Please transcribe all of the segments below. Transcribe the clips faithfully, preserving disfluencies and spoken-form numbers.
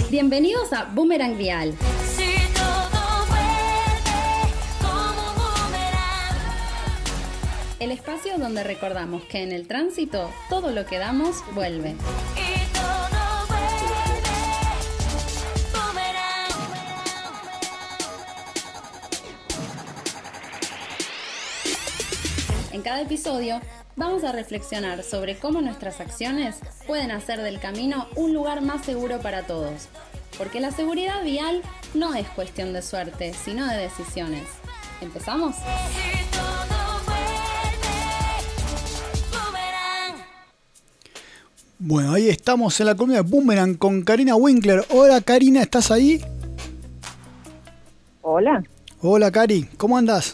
Bienvenidos a Boomerang Vial. Si todo vuelve como un boomerang. El espacio donde recordamos que en el tránsito todo lo que damos vuelve. Y todo vuelve boomerang. En cada episodio vamos a reflexionar sobre cómo nuestras acciones pueden hacer del camino un lugar más seguro para todos. Porque la seguridad vial no es cuestión de suerte, sino de decisiones. ¿Empezamos? Si todo vuelve boomerang. Bueno, ahí estamos en la columna de Boomerang con Karina Winkler. Hola Karina, ¿estás ahí? Hola, Hola Cari, ¿cómo andás?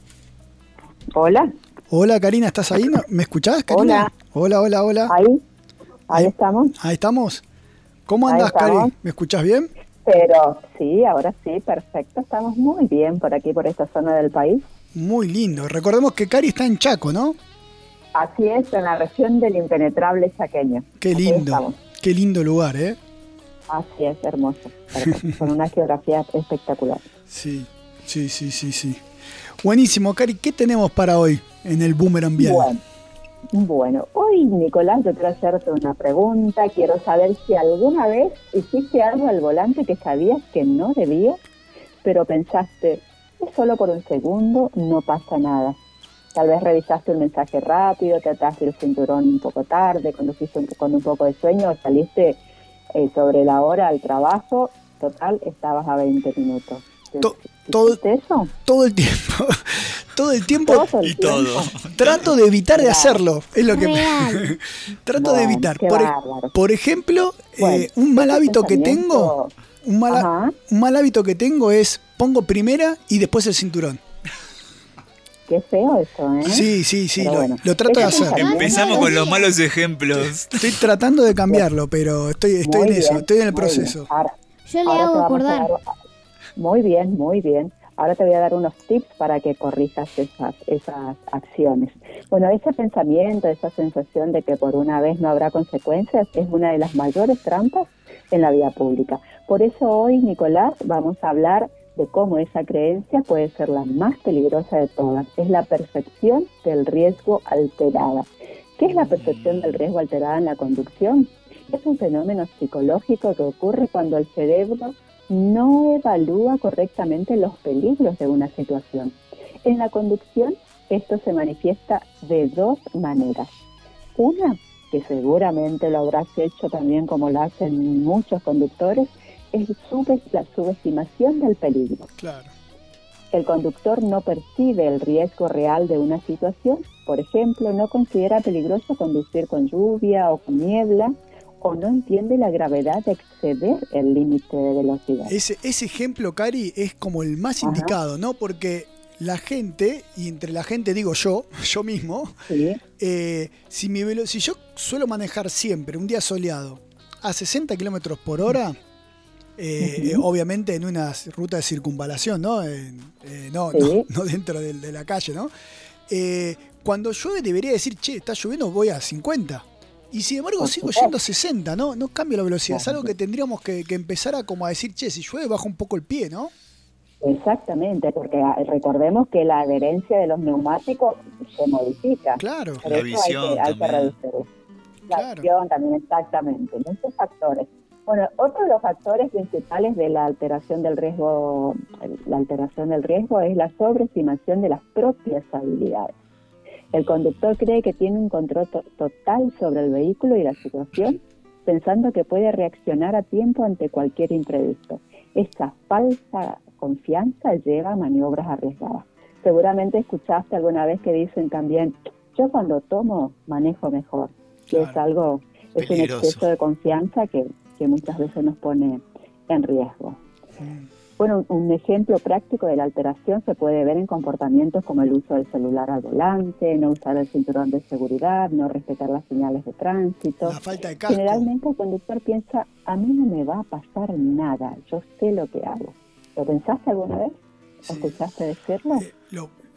hola, Hola Karina, ¿estás ahí? ¿No- ¿Me escuchás, Karina? Hola, hola, hola. ahí, ahí Ahí. estamos, Ahí estamos. ¿Cómo Ahí andás, Cari? estamos. ¿Me escuchás bien? pero sí, ahora sí, perfecto, estamos muy bien por aquí, por esta zona del país. Muy lindo. Recordemos que Cari está en Chaco, ¿no? Así es, en la región del impenetrable chaqueño. Qué Aquí lindo. estamos. Qué lindo lugar, ¿eh? Así es, hermoso, hermoso, con una geografía espectacular. Sí, sí, sí, sí, sí. Buenísimo, Cari. ¿Qué tenemos para hoy en el Boomerang Vial? Bueno, bueno, hoy Nicolás, yo quiero hacerte una pregunta, quiero saber si alguna vez hiciste algo al volante que sabías que no debías, pero pensaste, es solo por un segundo, no pasa nada. Tal vez revisaste un mensaje rápido, te ataste el cinturón un poco tarde, conduciste un- con un poco de sueño, saliste eh, sobre la hora al trabajo, total, estabas a veinte minutos. To- todo- ¿Hiciste eso? Todo el tiempo. Todo el tiempo. Todo el Y todo. tiempo. Trato de evitar de Claro. hacerlo. Es lo que. Real. Trato de Bueno, evitar. qué Por, e- bárbaro. por ejemplo, Bueno, eh, un mal ese hábito que pensamiento- tengo. Un mal, ha- Ajá. un mal hábito que tengo es pongo primera y después el cinturón. Qué feo eso, ¿eh? Sí, sí, sí, Pero lo, bueno, lo trato de ese hacer. pensamiento- Empezamos con los malos ejemplos. Estoy tratando de cambiarlo, pero estoy, estoy Muy en eso, bien, estoy en el muy bien. proceso. Ahora, Yo le ahora hago te vamos a acordar. dar- Muy bien, muy bien. Ahora te voy a dar unos tips para que corrijas esas, esas acciones. Bueno, ese pensamiento, esa sensación de que por una vez no habrá consecuencias es una de las mayores trampas en la vía pública. Por eso hoy, Nicolás, vamos a hablar de cómo esa creencia puede ser la más peligrosa de todas. Es la percepción del riesgo alterada. ¿Qué es la percepción del riesgo alterada en la conducción? Es un fenómeno psicológico que ocurre cuando el cerebro no evalúa correctamente los peligros de una situación. En la conducción, esto se manifiesta de dos maneras. Una, que seguramente lo habrás hecho también como lo hacen muchos conductores, es sube- la subestimación del peligro. Claro. El conductor no percibe el riesgo real de una situación. Por ejemplo, no considera peligroso conducir con lluvia o con niebla, o no entiende la gravedad de exceder el límite de velocidad. Ese, ese ejemplo, Cari, es como el más Ajá. indicado, ¿no? Porque la gente, y entre la gente digo yo, yo mismo, Sí, eh, si, mi velo- si yo suelo manejar siempre, un día soleado, a sesenta kilómetros por hora, eh, Ujú. eh, obviamente en una ruta de circunvalación, ¿no? En- eh, no, Sí. no, no dentro de, de la calle, ¿no? Eh, cuando llueve debería decir, che, está lloviendo, voy a cincuenta. Y sin embargo Por sigo supuesto. yendo a sesenta, ¿no? No cambio la velocidad. Es Claro. algo que tendríamos que, que empezar a como a decir, che, si llueve baja un poco el pie, ¿no? exactamente, porque ah, recordemos que la adherencia de los neumáticos se modifica. Claro. Por La eso visión hay que, hay que también. reducirlo. La Claro. visión también, exactamente. Muchos factores. Bueno, otro de los factores principales de la alteración del riesgo, la alteración del riesgo es la sobreestimación de las propias habilidades. El conductor cree que tiene un control to- total sobre el vehículo y la situación, pensando que puede reaccionar a tiempo ante cualquier imprevisto. Esa falsa confianza lleva a maniobras arriesgadas. Seguramente escuchaste alguna vez que dicen también, yo cuando tomo manejo mejor. Que es Claro. algo, es un Peligroso. exceso de confianza que, que muchas veces nos pone en riesgo. Mm. Bueno, un ejemplo práctico de la alteración se puede ver en comportamientos como el uso del celular al volante, no usar el cinturón de seguridad, no respetar las señales de tránsito. La falta de casco. Generalmente el conductor piensa, a mí no me va a pasar nada, yo sé lo que hago. ¿Lo pensaste alguna vez? Sí. ¿Escuchaste decirlo? Eh, lo-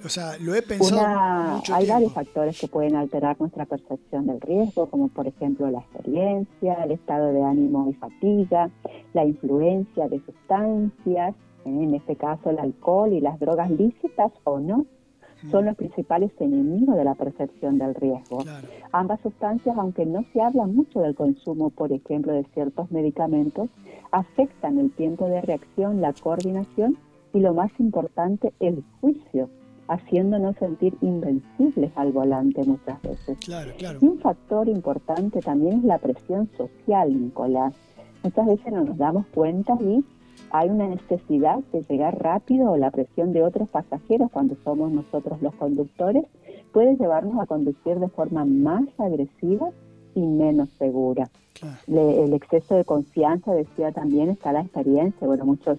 O sea, lo he pensado Una, mucho hay tiempo. varios factores que pueden alterar nuestra percepción del riesgo, como por ejemplo la experiencia, el estado de ánimo y fatiga, la influencia de sustancias, ¿eh? En este caso el alcohol y las drogas lícitas o no, son los principales enemigos de la percepción del riesgo. Claro. Ambas sustancias, aunque no se habla mucho del consumo, por ejemplo, de ciertos medicamentos, afectan el tiempo de reacción, la coordinación y, lo más importante, el juicio, haciéndonos sentir invencibles al volante muchas veces. Claro, claro. Y un factor importante también es la presión social, Nicolás. Muchas veces no nos damos cuenta y hay una necesidad de llegar rápido, o la presión de otros pasajeros cuando somos nosotros los conductores puede llevarnos a conducir de forma más agresiva y menos segura. Claro. Le- el exceso de confianza, decía también, está la experiencia. Bueno, muchos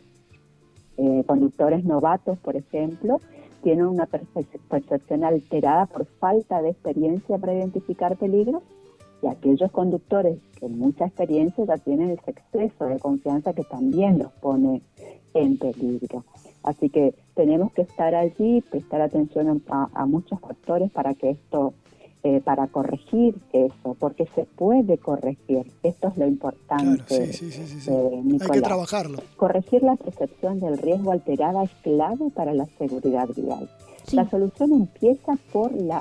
eh, conductores novatos, por ejemplo, tienen una perce- percepción alterada por falta de experiencia para identificar peligros, y aquellos conductores que mucha experiencia ya tienen ese exceso de confianza que también los pone en peligro. Así que tenemos que estar allí, prestar atención a, a muchos factores para que esto, eh, para corregir eso, porque se puede corregir. Esto es lo importante, Claro, sí, sí, sí, sí, sí. eh, Hay Nicolás. que trabajarlo. Corregir la percepción del riesgo alterada es clave para la seguridad vial. Sí. La solución empieza por la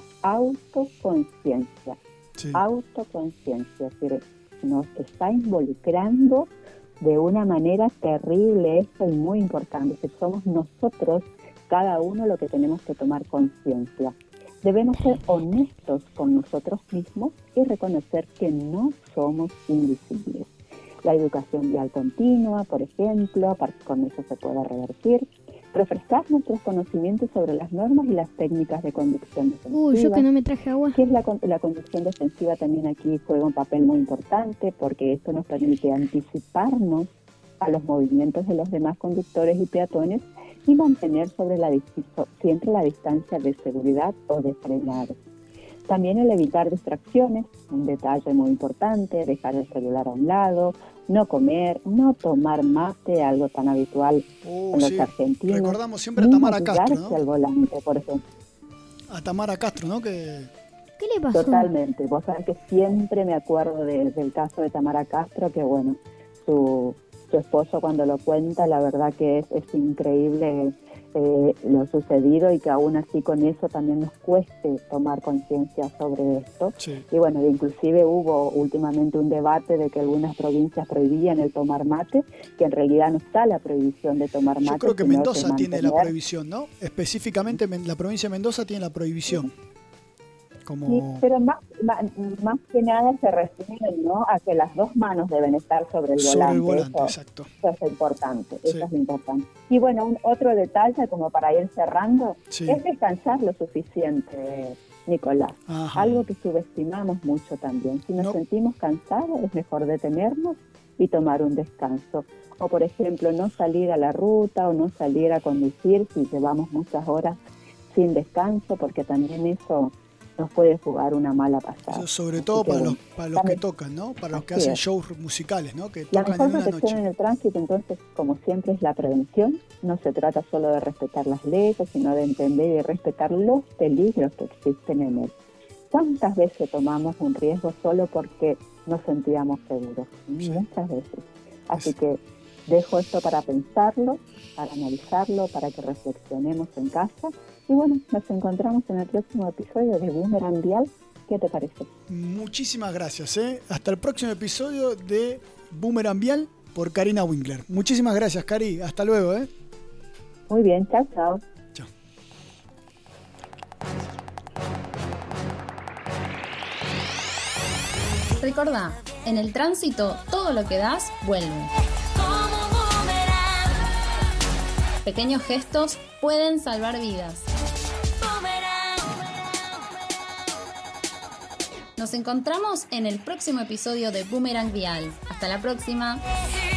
autoconciencia. Sí. Autoconciencia, es decir, nos está involucrando de una manera terrible esto y muy importante, que somos nosotros, cada uno, lo que tenemos que tomar conciencia. Debemos ser honestos con nosotros mismos y reconocer que no somos invisibles. La educación vial continua, por ejemplo, para- con eso se puede revertir. Refrescar nuestros conocimientos sobre las normas y las técnicas de conducción defensiva. Uy, yo que no me traje agua. ¿Qué es la, con- la conducción defensiva? También aquí juega un papel muy importante, porque esto nos permite anticiparnos a los movimientos de los demás conductores y peatones y mantener sobre la dis- siempre la distancia de seguridad o de frenado. También el evitar distracciones, un detalle muy importante, dejar el celular a un lado, no comer, no tomar mate, algo tan habitual Uh, en los sí. argentinos. Recordamos siempre a ni Tamara Castro, maquillarse ¿no? al volante, por ejemplo. A Tamara Castro, ¿no? Que ¿Qué le pasó? Totalmente. Vos sabés que siempre me acuerdo de- del caso de Tamara Castro, que bueno, su, su esposo cuando lo cuenta, la verdad que es, es increíble eh, lo sucedido, y que aún así con eso también nos cueste tomar conciencia sobre esto. sí. Y bueno, inclusive hubo últimamente un debate de que algunas provincias prohibían el tomar mate, que en realidad no está la prohibición de tomar mate. Yo creo que sino Mendoza tiene la mantener- prohibición, ¿no? Específicamente men- la provincia de Mendoza tiene la prohibición. Sí, Como pero más, más, más que nada se refiere, ¿no?, a que las dos manos deben estar sobre el sobre volante. el volante, Eso, exacto. eso es lo importante, Sí. eso es lo importante. Y bueno, un otro detalle como para ir cerrando, Sí. es descansar lo suficiente, Nicolás. Ajá. Algo que subestimamos mucho también. Si nos No. sentimos cansados, es mejor detenernos y tomar un descanso. O por ejemplo, no salir a la ruta o no salir a conducir si llevamos muchas horas sin descanso, porque también eso nos puede jugar una mala pasada. Eso sobre Así todo que, para los, bueno, para los que también- tocan, ¿no? Para los que Así hacen es. shows musicales, ¿no? Que La tocan mejor en una protección en noche. el tránsito, entonces, como siempre, es la prevención. No se trata solo de respetar las leyes, sino de entender y respetar los peligros que existen en él. ¿Cuántas veces tomamos un riesgo solo porque nos sentíamos seguros? Sí. Muchas veces. Así Es- que dejo esto para pensarlo, para analizarlo, para que reflexionemos en casa. Y bueno, nos encontramos en el próximo episodio de Boomerang Vial. ¿Qué te parece? Muchísimas gracias, ¿eh? Hasta el próximo episodio de Boomerang Vial por Karina Winkler. Muchísimas gracias, Cari. Hasta luego, ¿eh? Muy bien, chao, chao. Chao. Recordá, en el tránsito todo lo que das vuelve. Como un boomerang, Pequeños gestos pueden salvar vidas. boomerang. Nos encontramos en el próximo episodio de Boomerang Vial. Hasta la próxima. Sí.